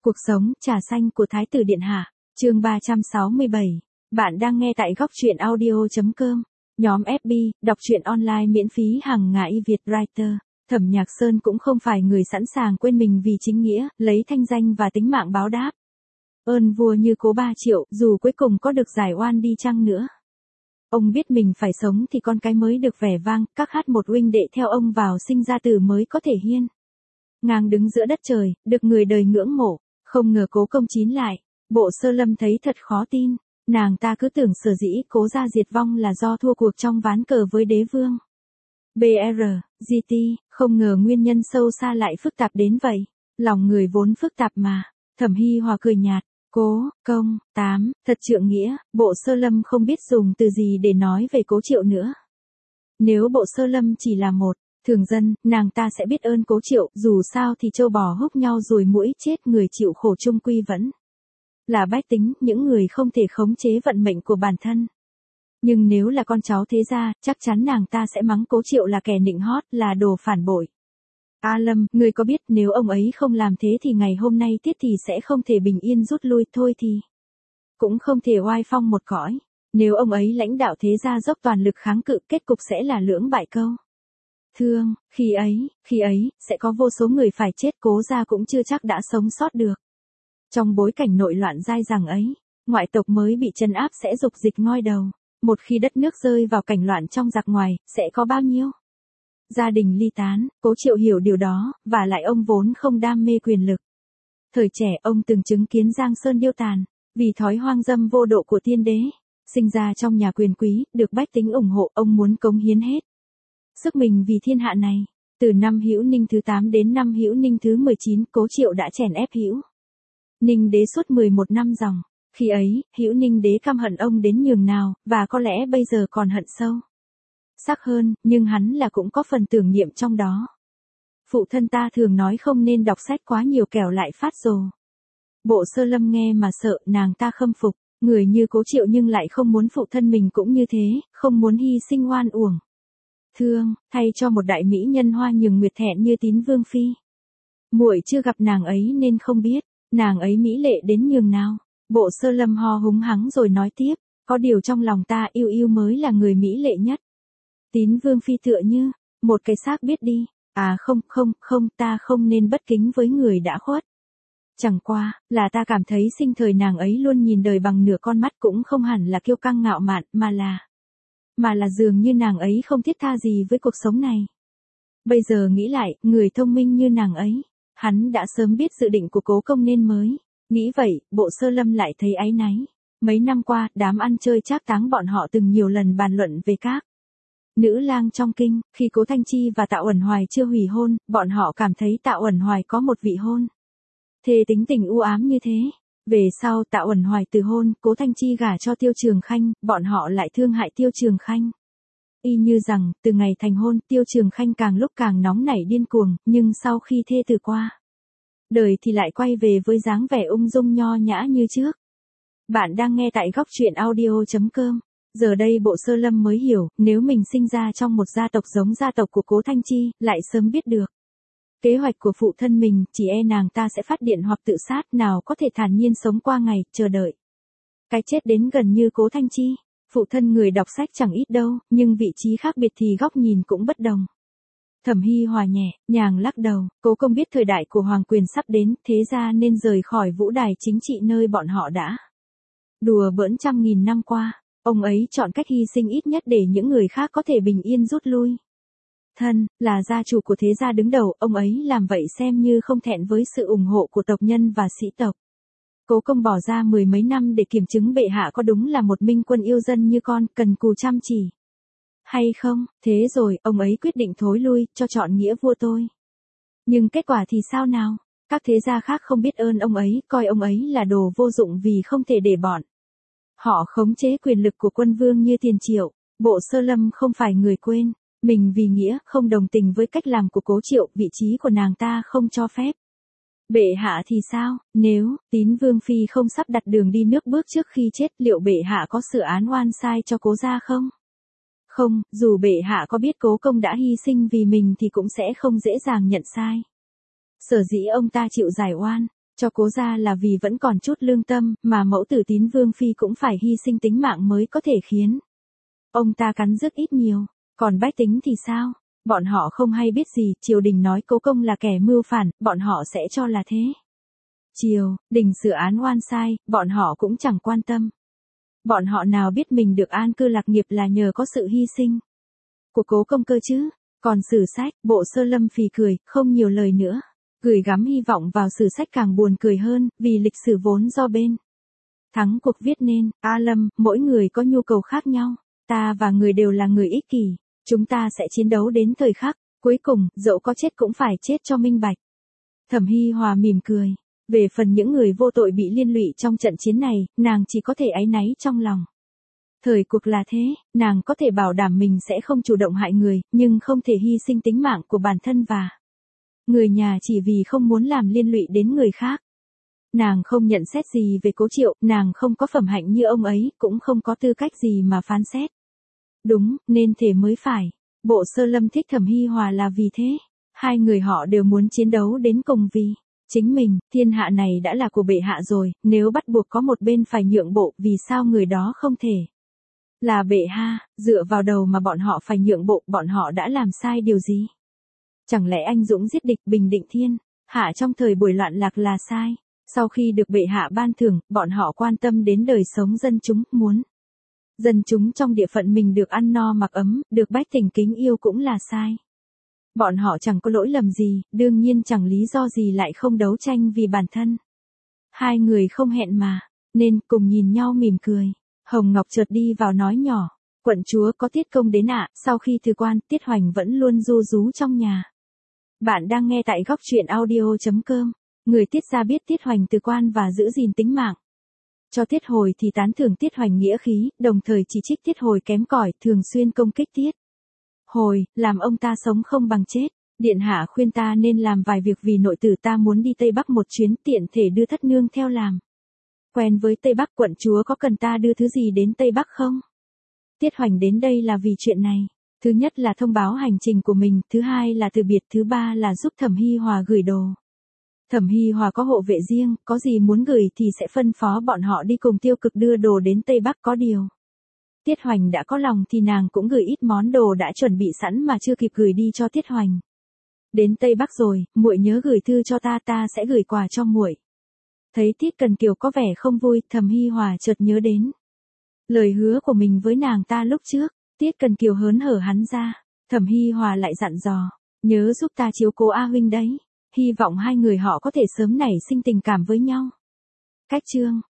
Cuộc sống, trà xanh của Thái tử Điện Hạ, chương 367. Bạn đang nghe tại góc truyện audio.com. Nhóm FB, đọc truyện online miễn phí hàng ngày Việt Writer. Thẩm Nhạc Sơn cũng không phải người sẵn sàng quên mình vì chính nghĩa, lấy thanh danh và tính mạng báo đáp. Ơn vua như Cố 3 Triệu, dù cuối cùng có được giải oan đi chăng nữa. Ông biết mình phải sống thì con cái mới được vẻ vang, các hát một huynh đệ theo ông vào sinh ra tử mới có thể hiên ngang đứng giữa đất trời, được người đời ngưỡng mộ. Không ngờ Cố Công chín lại, Bộ Sơ Lâm thấy thật khó tin, nàng ta cứ tưởng sở dĩ Cố gia diệt vong là do thua cuộc trong ván cờ với đế vương. BR, GT, không ngờ nguyên nhân sâu xa lại phức tạp đến vậy. Lòng người vốn phức tạp mà. Thẩm Hi Hòa cười nhạt, Cố Công, thật trượng nghĩa, Bộ Sơ Lâm không biết dùng từ gì để nói về Cố Triệu nữa. Nếu Bộ Sơ Lâm chỉ là một thường dân, nàng ta sẽ biết ơn Cố Triệu, dù sao thì trâu bò húc nhau rồi muỗi chết, người chịu khổ chung quy vẫn là bách tính, những người không thể khống chế vận mệnh của bản thân. Nhưng nếu là con cháu thế gia, chắc chắn nàng ta sẽ mắng Cố Triệu là kẻ nịnh hót, là đồ phản bội. A Lâm, ngươi có biết nếu ông ấy không làm thế thì ngày hôm nay Tiết thì sẽ không thể bình yên rút lui, thôi thì cũng không thể oai phong một cõi. Nếu ông ấy lãnh đạo thế gia dốc toàn lực kháng cự, kết cục sẽ là lưỡng bại câu thương, khi ấy, sẽ có vô số người phải chết, Cố gia cũng chưa chắc đã sống sót được. Trong bối cảnh nội loạn dai dẳng ấy, ngoại tộc mới bị trấn áp sẽ dục dịch ngoi đầu. Một khi đất nước rơi vào cảnh loạn trong giặc ngoài, sẽ có bao nhiêu gia đình ly tán. Cố Triệu hiểu điều đó, và lại ông vốn không đam mê quyền lực. Thời trẻ ông từng chứng kiến Giang Sơn điêu tàn, vì thói hoang dâm vô độ của tiên đế. Sinh ra trong nhà quyền quý, được bách tính ủng hộ, ông muốn cống hiến hết sức mình vì thiên hạ này. Từ năm Hữu Ninh thứ 8 đến năm Hữu Ninh thứ 19, Cố Triệu đã chèn ép Hữu Ninh đế suốt 11 năm dòng. Khi ấy, Hữu Ninh đế căm hận ông đến nhường nào, và có lẽ bây giờ còn hận sâu sắc hơn, nhưng hắn là cũng có phần tưởng niệm trong đó. Phụ thân ta thường nói không nên đọc sách quá nhiều kẻo lại phát rồ. Bộ Sơ Lâm nghe mà sợ, nàng ta khâm phục người như Cố Triệu nhưng lại không muốn phụ thân mình cũng như thế, không muốn hy sinh oan uổng thương, thay cho một đại mỹ nhân hoa nhường nguyệt thẹn như Tín Vương phi. Muội chưa gặp nàng ấy nên không biết, nàng ấy mỹ lệ đến nhường nào. Bộ Sơ Lâm ho húng hắng rồi nói tiếp, có điều trong lòng ta yêu yêu mới là người mỹ lệ nhất. Tín Vương phi tựa như một cái xác biết đi. À không, ta không nên bất kính với người đã khuất. Chẳng qua là ta cảm thấy sinh thời nàng ấy luôn nhìn đời bằng nửa con mắt, cũng không hẳn là kiêu căng ngạo mạn, mà là dường như nàng ấy không thiết tha gì với cuộc sống này. Bây giờ nghĩ lại, người thông minh như nàng ấy, hắn đã sớm biết dự định của Cố Công nên mới nghĩ vậy. Bộ Sơ Lâm lại thấy áy náy. Mấy năm qua, đám ăn chơi trác táng bọn họ từng nhiều lần bàn luận về các nữ lang trong kinh. Khi Cố Thanh Chi và Tạ Uẩn Hoài chưa hủy hôn, bọn họ cảm thấy Tạ Uẩn Hoài có một vị hôn thê tính tình u ám như thế. Về sau Tạ Uẩn Hoài từ hôn, Cố Thanh Chi gả cho Tiêu Trường Khanh, bọn họ lại thương hại Tiêu Trường Khanh. Y như rằng, từ ngày thành hôn, Tiêu Trường Khanh càng lúc càng nóng nảy điên cuồng, nhưng sau khi thê tử qua đời thì lại quay về với dáng vẻ ung dung nho nhã như trước. Bạn đang nghe tại góc truyện audio.com. Giờ đây Bộ Sơ Lâm mới hiểu, nếu mình sinh ra trong một gia tộc giống gia tộc của Cố Thanh Chi, lại sớm biết được kế hoạch của phụ thân mình, chỉ e nàng ta sẽ phát điện hoặc tự sát, nào có thể thản nhiên sống qua ngày, chờ đợi cái chết đến gần như Cố Thanh Chi. Phụ thân người đọc sách chẳng ít đâu, nhưng vị trí khác biệt thì góc nhìn cũng bất đồng. Thẩm Hi Hòa nhẹ nhàng lắc đầu, Cố Công biết thời đại của hoàng quyền sắp đến, thế ra nên rời khỏi vũ đài chính trị nơi bọn họ đã đùa bỡn trăm nghìn năm qua. Ông ấy chọn cách hy sinh ít nhất để những người khác có thể bình yên rút lui. Thân là gia chủ của thế gia đứng đầu, ông ấy làm vậy xem như không thẹn với sự ủng hộ của tộc nhân và sĩ tộc. Cố Công bỏ ra 10 mấy năm để kiểm chứng bệ hạ có đúng là một minh quân yêu dân như con, cần cù chăm chỉ hay không. Thế rồi, ông ấy quyết định thối lui, cho chọn nghĩa vua tôi. Nhưng kết quả thì sao nào? Các thế gia khác không biết ơn ông ấy, coi ông ấy là đồ vô dụng vì không thể để bọn họ khống chế quyền lực của quân vương như Tiền Triệu. Bộ Sơ Lâm không phải người quên mình vì nghĩa, không đồng tình với cách làm của Cố Triệu, vị trí của nàng ta không cho phép. Bệ hạ thì sao, nếu Tín Vương phi không sắp đặt đường đi nước bước trước khi chết, liệu bệ hạ có xử án oan sai cho Cố gia không? Không, dù bệ hạ có biết Cố Công đã hy sinh vì mình thì cũng sẽ không dễ dàng nhận sai. Sở dĩ ông ta chịu giải oan, Cho Cố gia là vì vẫn còn chút lương tâm, mà mẫu tử Tín Vương phi cũng phải hy sinh tính mạng mới có thể khiến ông ta cắn rứt ít nhiều. Còn bách tính thì sao? Bọn họ không hay biết gì, triều đình nói Cố công là kẻ mưu phản, bọn họ sẽ cho là thế. Triều đình xử án oan sai, bọn họ cũng chẳng quan tâm. Bọn họ nào biết mình được an cư lạc nghiệp là nhờ có sự hy sinh của Cố công cơ chứ. Còn sử sách, Bộ Sơ Lâm phì cười, không nhiều lời nữa. Gửi gắm hy vọng vào sử sách càng buồn cười hơn, vì lịch sử vốn do bên thắng cuộc viết nên. A Lâm, mỗi người có nhu cầu khác nhau. Ta và người đều là người ích kỷ. Chúng ta sẽ chiến đấu đến thời khắc cuối cùng, dẫu có chết cũng phải chết cho minh bạch. Thẩm Hi Hòa mỉm cười. Về phần những người vô tội bị liên lụy trong trận chiến này, nàng chỉ có thể áy náy trong lòng. Thời cuộc là thế, nàng có thể bảo đảm mình sẽ không chủ động hại người, nhưng không thể hy sinh tính mạng của bản thân và người nhà chỉ vì không muốn làm liên lụy đến người khác. Nàng không nhận xét gì về Cố Triệu, nàng không có phẩm hạnh như ông ấy, cũng không có tư cách gì mà phán xét. Đúng, nên thế mới phải. Bộ Sơ Lâm thích Thẩm Hi Hòa là vì thế. Hai người họ đều muốn chiến đấu đến cùng vì chính mình. Thiên hạ này đã là của bệ hạ rồi, nếu bắt buộc có một bên phải nhượng bộ, vì sao người đó không thể là bệ hạ? Dựa vào đầu mà bọn họ phải nhượng bộ, bọn họ đã làm sai điều gì? Chẳng lẽ anh dũng giết địch, bình định thiên hạ trong thời buổi loạn lạc là sai? Sau khi được bệ hạ ban thưởng, bọn họ quan tâm đến đời sống dân chúng, muốn dân chúng trong địa phận mình được ăn no mặc ấm, được bách tính kính yêu cũng là sai. Bọn họ chẳng có lỗi lầm gì, đương nhiên chẳng lý do gì lại không đấu tranh vì bản thân. Hai người không hẹn mà, nên cùng nhìn nhau mỉm cười. Hồng Ngọc chợt đi vào nói nhỏ, quận chúa có Tiết công đến ạ. Sau khi từ quan, Tiết Hoành vẫn luôn ru rú trong nhà. Bạn đang nghe tại góc truyện audio.com. Người Tiết gia biết Tiết Hoành từ quan và giữ gìn tính mạng cho Tiết Hồi thì tán thưởng Tiết Hoành nghĩa khí, đồng thời chỉ trích Tiết Hồi kém cỏi, thường xuyên công kích Tiết Hồi, làm ông ta sống không bằng chết. Điện hạ khuyên ta nên làm vài việc vì nội tử ta muốn đi Tây Bắc một chuyến, tiện thể đưa thất nương theo làm quen với Tây Bắc. Quận chúa có cần ta đưa thứ gì đến Tây Bắc không? Tiết Hoành đến đây là vì chuyện này. Thứ nhất là thông báo hành trình của mình, thứ hai là từ biệt, thứ ba là giúp Thẩm Hi Hòa gửi đồ. Thẩm Hi Hòa có hộ vệ riêng, có gì muốn gửi thì sẽ phân phó bọn họ đi cùng Tiêu Cực đưa đồ đến Tây Bắc. Có điều Tiết Hoành đã có lòng thì nàng cũng gửi ít món đồ đã chuẩn bị sẵn mà chưa kịp gửi đi cho Tiết Hoành. Đến Tây Bắc rồi, muội nhớ gửi thư cho ta, ta sẽ gửi quà cho muội. Thấy Tiết Cần Kiều có vẻ không vui, Thẩm Hi Hòa chợt nhớ đến lời hứa của mình với nàng ta lúc trước. Tiết Cần Kiều hớn hở hắn ra. Thẩm Hi Hòa lại dặn dò, nhớ giúp ta chiếu cố A huynh đấy. Hy vọng hai người họ có thể sớm nảy sinh tình cảm với nhau. Cách chương